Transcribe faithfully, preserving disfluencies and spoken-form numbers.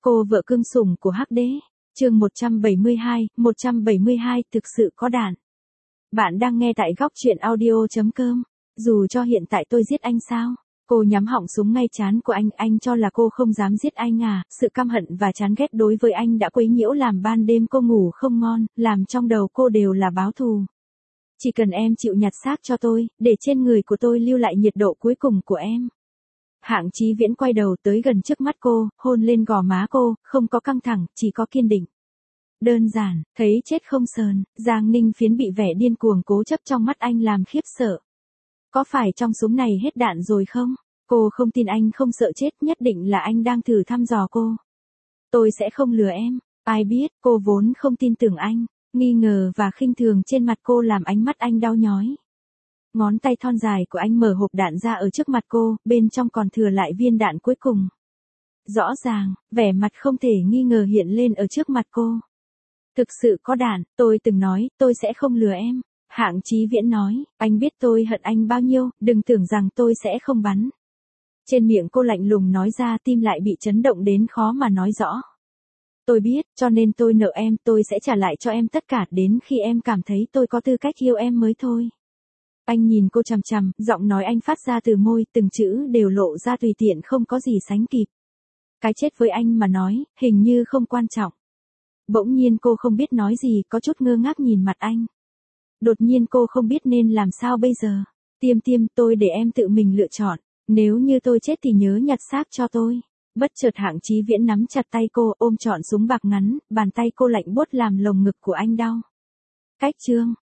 Cô vợ cưng sủng của Hắc Đế. Chương một trăm bảy mươi hai, một trăm bảy mươi hai thực sự có đạn. Bạn đang nghe tại góc truyện audio chấm com. Dù cho hiện tại tôi giết anh sao? Cô nhắm họng súng ngay trán của anh, anh cho là cô không dám giết anh à? Sự căm hận và chán ghét đối với anh đã quấy nhiễu làm ban đêm cô ngủ không ngon, làm trong đầu cô đều là báo thù. Chỉ cần em chịu nhặt xác cho tôi, để trên người của tôi lưu lại nhiệt độ cuối cùng của em. Hạng Chí Viễn quay đầu tới gần trước mắt cô, hôn lên gò má cô, không có căng thẳng, chỉ có kiên định. Đơn giản, thấy chết không sờn, Giang Ninh Phiến bị vẻ điên cuồng cố chấp trong mắt anh làm khiếp sợ. Có phải trong súng này hết đạn rồi không? Cô không tin anh không sợ chết, nhất định là anh đang thử thăm dò cô. Tôi sẽ không lừa em, ai biết, cô vốn không tin tưởng anh, nghi ngờ và khinh thường trên mặt cô làm ánh mắt anh đau nhói. Ngón tay thon dài của anh mở hộp đạn ra ở trước mặt cô, bên trong còn thừa lại viên đạn cuối cùng. Rõ ràng, vẻ mặt không thể nghi ngờ hiện lên ở trước mặt cô. Thực sự có đạn, tôi từng nói, tôi sẽ không lừa em. Hạng Chí Viễn nói, anh biết tôi hận anh bao nhiêu, đừng tưởng rằng tôi sẽ không bắn. Trên miệng cô lạnh lùng nói ra, tim lại bị chấn động đến khó mà nói rõ. Tôi biết, cho nên tôi nợ em, tôi sẽ trả lại cho em tất cả đến khi em cảm thấy tôi có tư cách yêu em mới thôi. Anh nhìn cô chằm chằm, giọng nói anh phát ra từ môi, từng chữ đều lộ ra tùy tiện không có gì sánh kịp. Cái chết với anh mà nói, hình như không quan trọng. Bỗng nhiên cô không biết nói gì, có chút ngơ ngác nhìn mặt anh. Đột nhiên cô không biết nên làm sao bây giờ. Tiêm tiêm, tôi để em tự mình lựa chọn. Nếu như tôi chết thì nhớ nhặt xác cho tôi. Bất chợt Hạng Chí Viễn nắm chặt tay cô, ôm trọn súng bạc ngắn, bàn tay cô lạnh buốt làm lồng ngực của anh đau. Cách chương,